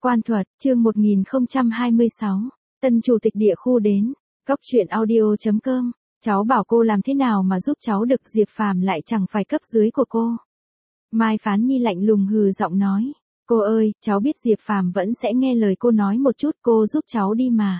Quan thuật, chương 1026, tân chủ tịch địa khu đến. Góc truyện audio.com. Cháu bảo cô làm thế nào mà giúp cháu được, Diệp Phàm lại chẳng phải cấp dưới của cô. Mai Phán Nhi lạnh lùng hừ giọng nói. Cô ơi, cháu biết Diệp Phàm vẫn sẽ nghe lời cô nói một chút, cô giúp cháu đi mà.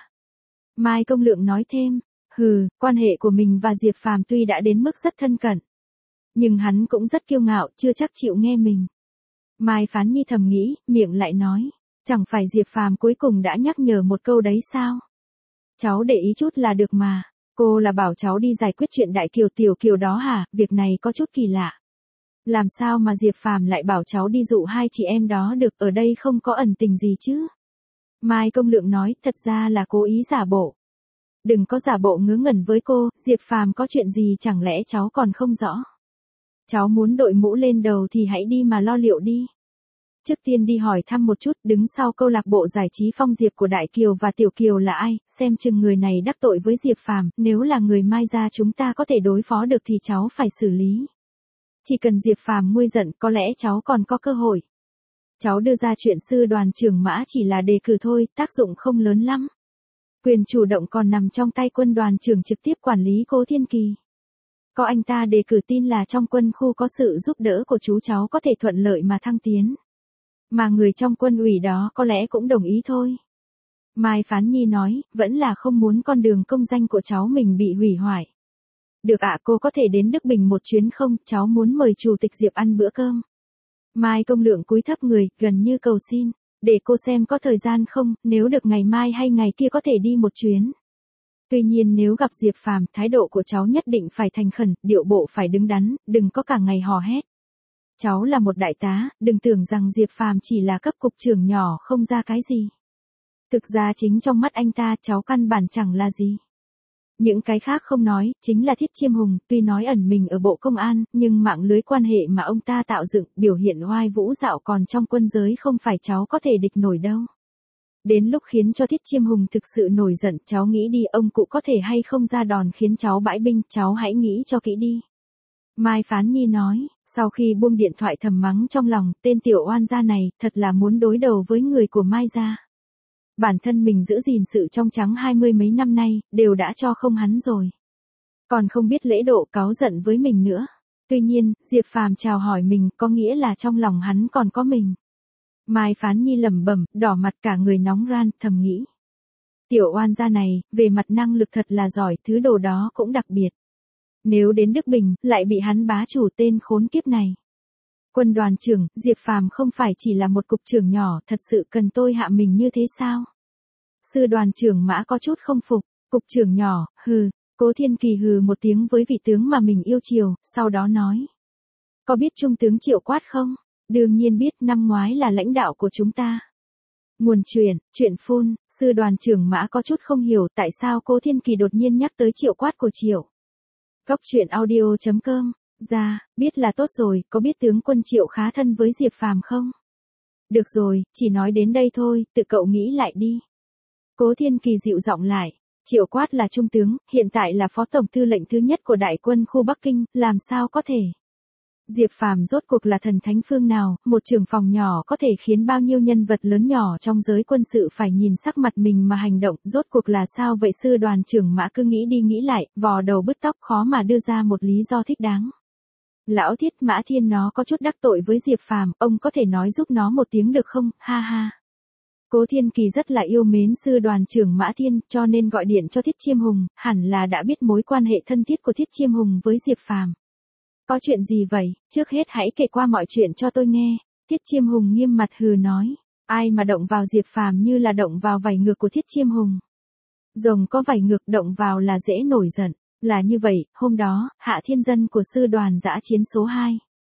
Mai Công Lượng nói thêm. Quan hệ của mình và Diệp Phàm tuy đã đến mức rất thân cận, nhưng hắn cũng rất kiêu ngạo, chưa chắc chịu nghe mình. Mai Phán Nhi thầm nghĩ, miệng lại nói. Chẳng phải Diệp Phàm cuối cùng đã nhắc nhở một câu đấy sao? Cháu để ý chút là được mà. Cô là bảo cháu đi giải quyết chuyện Đại Kiều Tiểu Kiều đó hả? Việc này có chút kỳ lạ. Làm sao mà Diệp Phàm lại bảo cháu đi dụ hai chị em đó được, ở đây không có ẩn tình gì chứ? Mai Công Lượng nói, thật ra là cố ý giả bộ. Đừng có giả bộ ngớ ngẩn với cô, Diệp Phàm có chuyện gì chẳng lẽ cháu còn không rõ? Cháu muốn đội mũ lên đầu thì hãy đi mà lo liệu đi. Trước tiên đi hỏi thăm một chút, đứng sau câu lạc bộ giải trí Phong Diệp của Đại Kiều và Tiểu Kiều là ai, xem chừng người này đắc tội với Diệp Phàm, nếu là người Mai gia chúng ta có thể đối phó được thì cháu phải xử lý. Chỉ cần Diệp Phàm nguôi giận, có lẽ cháu còn có cơ hội. Cháu đưa ra chuyện sư đoàn trưởng Mã chỉ là đề cử thôi, tác dụng không lớn lắm. Quyền chủ động còn nằm trong tay quân đoàn trưởng trực tiếp quản lý Cố Thiên Kỳ. Có anh ta đề cử tin là trong quân khu có sự giúp đỡ của chú cháu có thể thuận lợi mà thăng tiến. Mà người trong quân ủy đó có lẽ cũng đồng ý thôi. Mai Phán Nhi nói, vẫn là không muốn con đường công danh của cháu mình bị hủy hoại. Được ạ, cô có thể đến Đức Bình một chuyến không, cháu muốn mời chủ tịch Diệp ăn bữa cơm. Mai Công Lượng cúi thấp người, gần như cầu xin, để cô xem có thời gian không, nếu được ngày mai hay ngày kia có thể đi một chuyến. Tuy nhiên nếu gặp Diệp Phàm, thái độ của cháu nhất định phải thành khẩn, điệu bộ phải đứng đắn, đừng có cả ngày hò hét. Cháu là một đại tá, đừng tưởng rằng Diệp Phàm chỉ là cấp cục trưởng nhỏ không ra cái gì. Thực ra chính trong mắt anh ta cháu căn bản chẳng là gì. Những cái khác không nói, chính là Thiết Chiêm Hùng, tuy nói ẩn mình ở Bộ Công an, nhưng mạng lưới quan hệ mà ông ta tạo dựng, biểu hiện oai vũ dạo còn trong quân giới không phải cháu có thể địch nổi đâu. Đến lúc khiến cho Thiết Chiêm Hùng thực sự nổi giận, cháu nghĩ đi, ông cụ có thể hay không ra đòn khiến cháu bãi binh, cháu hãy nghĩ cho kỹ đi. Mai Phán Nhi nói, sau khi buông điện thoại thầm mắng trong lòng, tên tiểu oan gia này, thật là muốn đối đầu với người của Mai gia. Bản thân mình giữ gìn sự trong trắng 20 mấy năm nay, đều đã cho không hắn rồi. Còn không biết lễ độ, cáu giận với mình nữa. Tuy nhiên, Diệp Phàm chào hỏi mình, có nghĩa là trong lòng hắn còn có mình. Mai Phán Nhi lẩm bẩm, đỏ mặt cả người nóng ran, thầm nghĩ. Tiểu oan gia này, về mặt năng lực thật là giỏi, thứ đồ đó cũng đặc biệt. Nếu đến Đức Bình, lại bị hắn bá chủ tên khốn kiếp này. Quân đoàn trưởng, Diệp Phàm không phải chỉ là một cục trưởng nhỏ, thật sự cần tôi hạ mình như thế sao? Sư đoàn trưởng Mã có chút không phục, cục trưởng nhỏ, Cố Thiên Kỳ hừ một tiếng với vị tướng mà mình yêu chiều, sau đó nói. Có biết Trung tướng Triệu Quát không? Đương nhiên biết, năm ngoái là lãnh đạo của chúng ta. Nguồn chuyện phun, sư đoàn trưởng Mã có chút không hiểu tại sao Cố Thiên Kỳ đột nhiên nhắc tới Triệu Quát của Triệu. Góc truyện audio.com. Biết là tốt rồi, có biết tướng quân Triệu khá thân với Diệp Phàm không? Được rồi, chỉ nói đến đây thôi, tự cậu nghĩ lại đi. Cố Thiên Kỳ dịu giọng lại, Triệu Quát là trung tướng, hiện tại là phó tổng tư lệnh thứ nhất của đại quân khu Bắc Kinh, làm sao có thể? Diệp Phàm rốt cuộc là thần thánh phương nào, một trưởng phòng nhỏ có thể khiến bao nhiêu nhân vật lớn nhỏ trong giới quân sự phải nhìn sắc mặt mình mà hành động, rốt cuộc là sao vậy? Sư đoàn trưởng Mã cứ nghĩ đi nghĩ lại, vò đầu bứt tóc, khó mà đưa ra một lý do thích đáng. Lão Thiết, Mã Thiên nó có chút đắc tội với Diệp Phàm, ông có thể nói giúp nó một tiếng được không, ha ha. Cố Thiên Kỳ rất là yêu mến sư đoàn trưởng Mã Thiên, cho nên gọi điện cho Thiết Chiêm Hùng, hẳn là đã biết mối quan hệ thân thiết của Thiết Chiêm Hùng với Diệp Phàm. Có chuyện gì vậy, trước hết hãy kể qua mọi chuyện cho tôi nghe. Thiết Chiêm Hùng nghiêm mặt nói, ai mà động vào Diệp Phàm như là động vào vảy ngược của Thiết Chiêm Hùng. Rồng có vảy ngược, động vào là dễ nổi giận. Là như vậy, hôm đó, Hạ Thiên Dân của sư đoàn dã chiến số 2.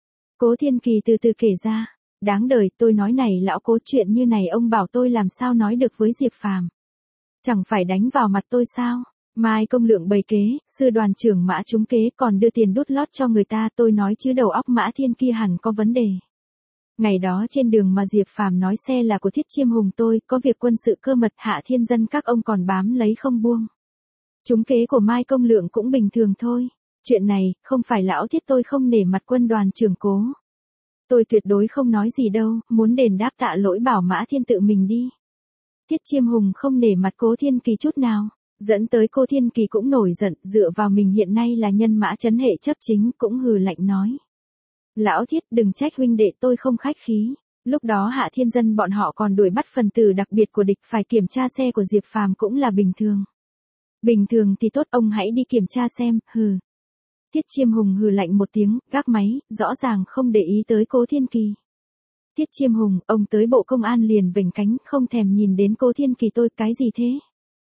Cố Thiên Kỳ từ từ kể ra, đáng đời, tôi nói này lão Cố, chuyện như này ông bảo tôi làm sao nói được với Diệp Phàm. Chẳng phải đánh vào mặt tôi sao? Mai Công Lượng bày kế, sư đoàn trưởng Mã trúng kế còn đưa tiền đút lót cho người ta, tôi nói chứ đầu óc Mã Thiên kia hẳn có vấn đề. Ngày đó trên đường mà Diệp Phàm nói xe là của Thiết Chiêm Hùng tôi, có việc quân sự cơ mật, Hạ Thiên Dân các ông còn bám lấy không buông. Trúng kế của Mai Công Lượng cũng bình thường thôi. Chuyện này, không phải lão Thiết tôi không nể mặt quân đoàn trưởng Cố. Tôi tuyệt đối không nói gì đâu, muốn đền đáp tạ lỗi bảo Mã Thiên tự mình đi. Tiết Chiêm Hùng không nể mặt Cố Thiên Kỳ chút nào, dẫn tới Cố Thiên Kỳ cũng nổi giận, dựa vào mình hiện nay là nhân mã trấn hệ chấp chính, cũng hừ lạnh nói. Lão Thiết, đừng trách huynh đệ tôi không khách khí. Lúc đó Hạ Thiên Dân bọn họ còn đuổi bắt phần tử đặc biệt của địch, phải kiểm tra xe của Diệp Phàm cũng là bình thường. Bình thường thì tốt, ông hãy đi kiểm tra xem, hừ. Tiết Chiêm Hùng hừ lạnh một tiếng, gác máy, rõ ràng không để ý tới Cố Thiên Kỳ. Tiết Chiêm Hùng, ông tới Bộ Công an liền vểnh cánh, không thèm nhìn đến Cố Thiên Kỳ tôi, cái gì thế?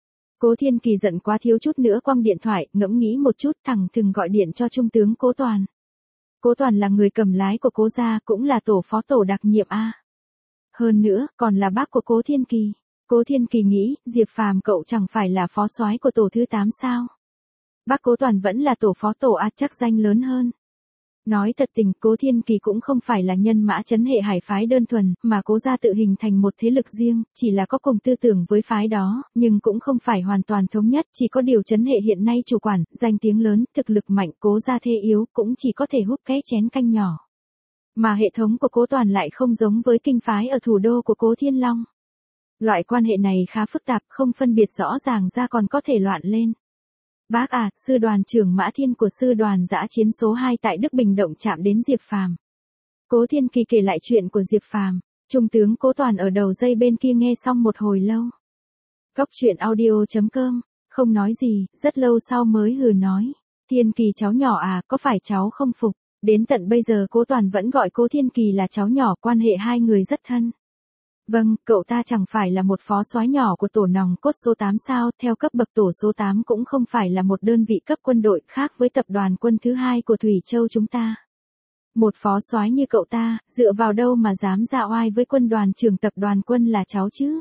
Cố Thiên Kỳ giận quá thiếu chút nữa quăng điện thoại, ngẫm nghĩ một chút thẳng thừng gọi điện cho Trung tướng Cố Toàn. Cố Toàn là người cầm lái của Cố gia, cũng là tổ phó tổ đặc nhiệm a. Hơn nữa, còn là bác của Cố Thiên Kỳ. Cố Thiên Kỳ nghĩ, Diệp Phàm cậu chẳng phải là phó soái của tổ thứ 8 sao? Bác Cố Toàn vẫn là tổ phó tổ a, chắc danh lớn hơn. Nói thật tình, Cố Thiên Kỳ cũng không phải là nhân mã trấn hệ hải phái đơn thuần, mà Cố gia tự hình thành một thế lực riêng, chỉ là có cùng tư tưởng với phái đó, nhưng cũng không phải hoàn toàn thống nhất, chỉ có điều trấn hệ hiện nay chủ quản, danh tiếng lớn, thực lực mạnh, Cố gia thế yếu, cũng chỉ có thể húp cái chén canh nhỏ. Mà hệ thống của Cố Toàn lại không giống với kinh phái ở thủ đô của Cố Thiên Long. Loại quan hệ này khá phức tạp, không phân biệt rõ ràng ra còn có thể loạn lên. Bác à, sư đoàn trưởng Mã Thiên của sư đoàn dã chiến số 2 tại Đức Bình động chạm đến Diệp Phàm. Cố Thiên Kỳ kể lại chuyện của Diệp Phàm, Trung tướng Cố Toàn ở đầu dây bên kia nghe xong một hồi lâu. Góc truyện audio.com, không nói gì, rất lâu sau mới hừ nói. Thiên Kỳ cháu nhỏ à, có phải cháu không phục? Đến tận bây giờ Cố Toàn vẫn gọi Cố Thiên Kỳ là cháu nhỏ, quan hệ hai người rất thân. Vâng, cậu ta chẳng phải là một phó soái nhỏ của tổ nòng cốt số 8 sao, theo cấp bậc tổ số 8 cũng không phải là một đơn vị cấp quân đội khác với tập đoàn quân thứ 2 của Thủy Châu chúng ta. Một phó soái như cậu ta, dựa vào đâu mà dám ra oai với quân đoàn trưởng tập đoàn quân là cháu chứ?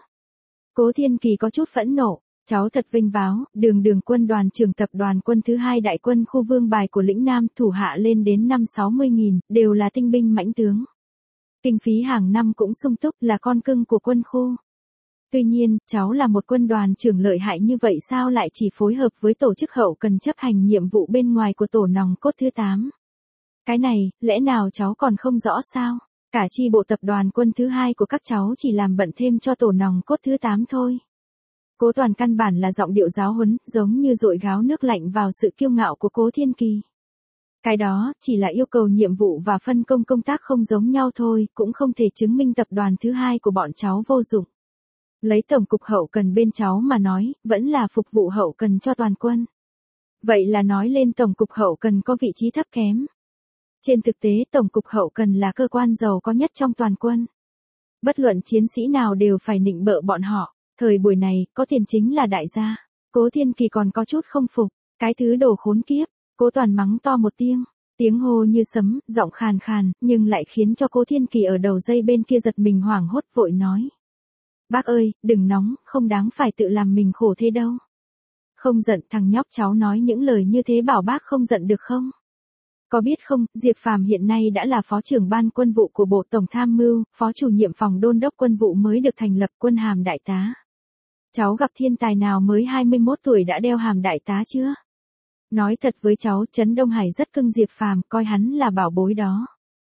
Cố Thiên Kỳ có chút phẫn nộ, cháu thật vinh váo, đường quân đoàn trưởng tập đoàn quân thứ 2 đại quân khu Vương Bài của lĩnh Nam, thủ hạ lên đến 50-60.000, đều là tinh binh mãnh tướng. Kinh phí hàng năm cũng sung túc, là con cưng của quân khu. Tuy nhiên, cháu là một quân đoàn trưởng lợi hại như vậy sao lại chỉ phối hợp với tổ chức hậu cần chấp hành nhiệm vụ bên ngoài của tổ nòng cốt thứ 8? Cái này, lẽ nào cháu còn không rõ sao? Cả chi bộ tập đoàn quân thứ 2 của các cháu chỉ làm bận thêm cho tổ nòng cốt thứ 8 thôi. Cố Toàn căn bản là giọng điệu giáo huấn, giống như dội gáo nước lạnh vào sự kiêu ngạo của Cố Thiên Kỳ. Cái đó, chỉ là yêu cầu nhiệm vụ và phân công công tác không giống nhau thôi, cũng không thể chứng minh tập đoàn thứ 2 của bọn cháu vô dụng. Lấy tổng cục hậu cần bên cháu mà nói, vẫn là phục vụ hậu cần cho toàn quân. Vậy là nói lên tổng cục hậu cần có vị trí thấp kém. Trên thực tế, tổng cục hậu cần là cơ quan giàu có nhất trong toàn quân. Bất luận chiến sĩ nào đều phải nịnh bợ bọn họ, thời buổi này, có tiền chính là đại gia. Cố Thiên Kỳ còn có chút không phục, cái thứ đồ khốn kiếp. Cố Toàn mắng to một tiếng hô như sấm, giọng khàn khàn, nhưng lại khiến cho Cố Thiên Kỳ ở đầu dây bên kia giật mình hoảng hốt vội nói. Bác ơi, đừng nóng, không đáng phải tự làm mình khổ thế đâu. Không giận, thằng nhóc cháu nói những lời như thế bảo bác không giận được không? Có biết không, Diệp Phàm hiện nay đã là phó trưởng ban quân vụ của Bộ Tổng Tham mưu, phó chủ nhiệm phòng đôn đốc quân vụ mới được thành lập, quân hàm đại tá. Cháu gặp thiên tài nào mới 21 tuổi đã đeo hàm đại tá chưa? Nói thật với cháu, Trấn Đông Hải rất cưng Diệp Phàm, coi hắn là bảo bối đó.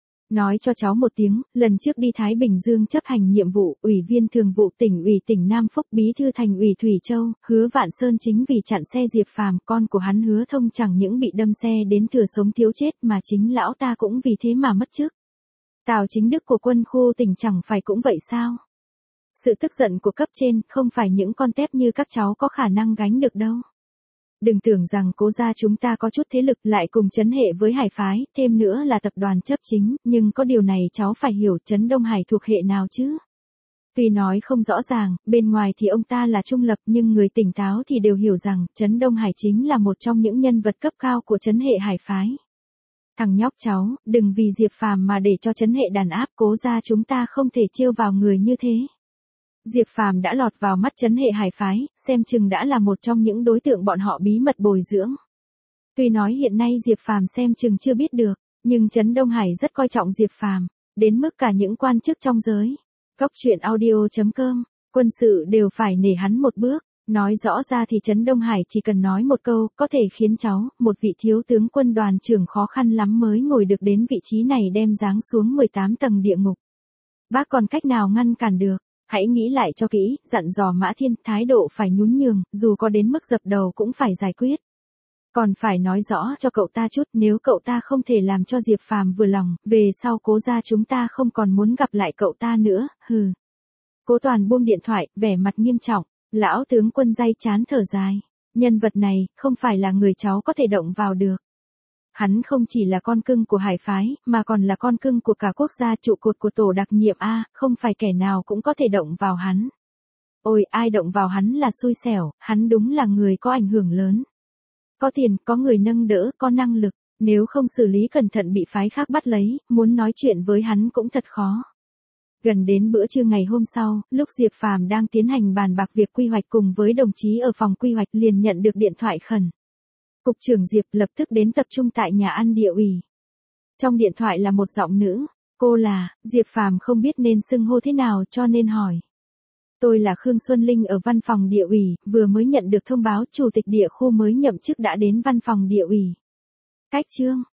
Nói cho cháu một tiếng, lần trước đi Thái Bình Dương chấp hành nhiệm vụ, Ủy viên Thường vụ tỉnh ủy tỉnh Nam Phúc, Bí thư Thành ủy Thủy Châu, Hứa Vạn Sơn chính vì chặn xe Diệp Phàm, con của hắn Hứa Thông chẳng những bị đâm xe đến thừa sống thiếu chết mà chính lão ta cũng vì thế mà mất chức. Tào Chính Đức của quân khu tỉnh chẳng phải cũng vậy sao? Sự tức giận của cấp trên không phải những con tép như các cháu có khả năng gánh được đâu. Đừng tưởng rằng Cố gia chúng ta có chút thế lực lại cùng trấn hệ với Hải phái, thêm nữa là tập đoàn chấp chính, nhưng có điều này cháu phải hiểu Trấn Đông Hải thuộc hệ nào chứ. Tuy nói không rõ ràng, bên ngoài thì ông ta là trung lập nhưng người tỉnh táo thì đều hiểu rằng Trấn Đông Hải chính là một trong những nhân vật cấp cao của trấn hệ Hải phái. Thằng nhóc cháu, đừng vì Diệp Phàm mà để cho trấn hệ đàn áp Cố gia chúng ta không thể trêu vào người như thế. Diệp Phàm đã lọt vào mắt trấn hệ Hải phái, xem chừng đã là một trong những đối tượng bọn họ bí mật bồi dưỡng. Tuy nói hiện nay Diệp Phàm xem chừng chưa biết được, nhưng Trấn Đông Hải rất coi trọng Diệp Phàm, đến mức cả những quan chức trong giới. Góc truyện audio.com, quân sự đều phải nể hắn một bước. Nói rõ ra thì Trấn Đông Hải chỉ cần nói một câu, có thể khiến cháu, một vị thiếu tướng quân đoàn trưởng khó khăn lắm mới ngồi được đến vị trí này đem giáng xuống 18 tầng địa ngục. Bác còn cách nào ngăn cản được? Hãy nghĩ lại cho kỹ, dặn dò Mã Thiên, thái độ phải nhún nhường, dù có đến mức dập đầu cũng phải giải quyết. Còn phải nói rõ cho cậu ta chút, nếu cậu ta không thể làm cho Diệp Phàm vừa lòng, về sau Cố gia chúng ta không còn muốn gặp lại cậu ta nữa, hừ. Cố Toàn buông điện thoại, vẻ mặt nghiêm trọng, lão tướng quân day chán thở dài. Nhân vật này, không phải là người cháu có thể động vào được. Hắn không chỉ là con cưng của Hải phái, mà còn là con cưng của cả quốc gia, trụ cột của tổ đặc nhiệm A, không phải kẻ nào cũng có thể động vào hắn. Ôi, ai động vào hắn là xui xẻo, hắn đúng là người có ảnh hưởng lớn. Có tiền, có người nâng đỡ, có năng lực, nếu không xử lý cẩn thận bị phái khác bắt lấy, muốn nói chuyện với hắn cũng thật khó. Gần đến bữa trưa ngày hôm sau, lúc Diệp Phàm đang tiến hành bàn bạc việc quy hoạch cùng với đồng chí ở phòng quy hoạch liền nhận được điện thoại khẩn. Cục trưởng Diệp lập tức đến tập trung tại nhà ăn địa ủy. Trong điện thoại là một giọng nữ, cô là, Diệp Phàm không biết nên xưng hô thế nào cho nên hỏi. Tôi là Khương Xuân Linh ở văn phòng địa ủy, vừa mới nhận được thông báo chủ tịch địa khu mới nhậm chức đã đến văn phòng địa ủy. Cách chương,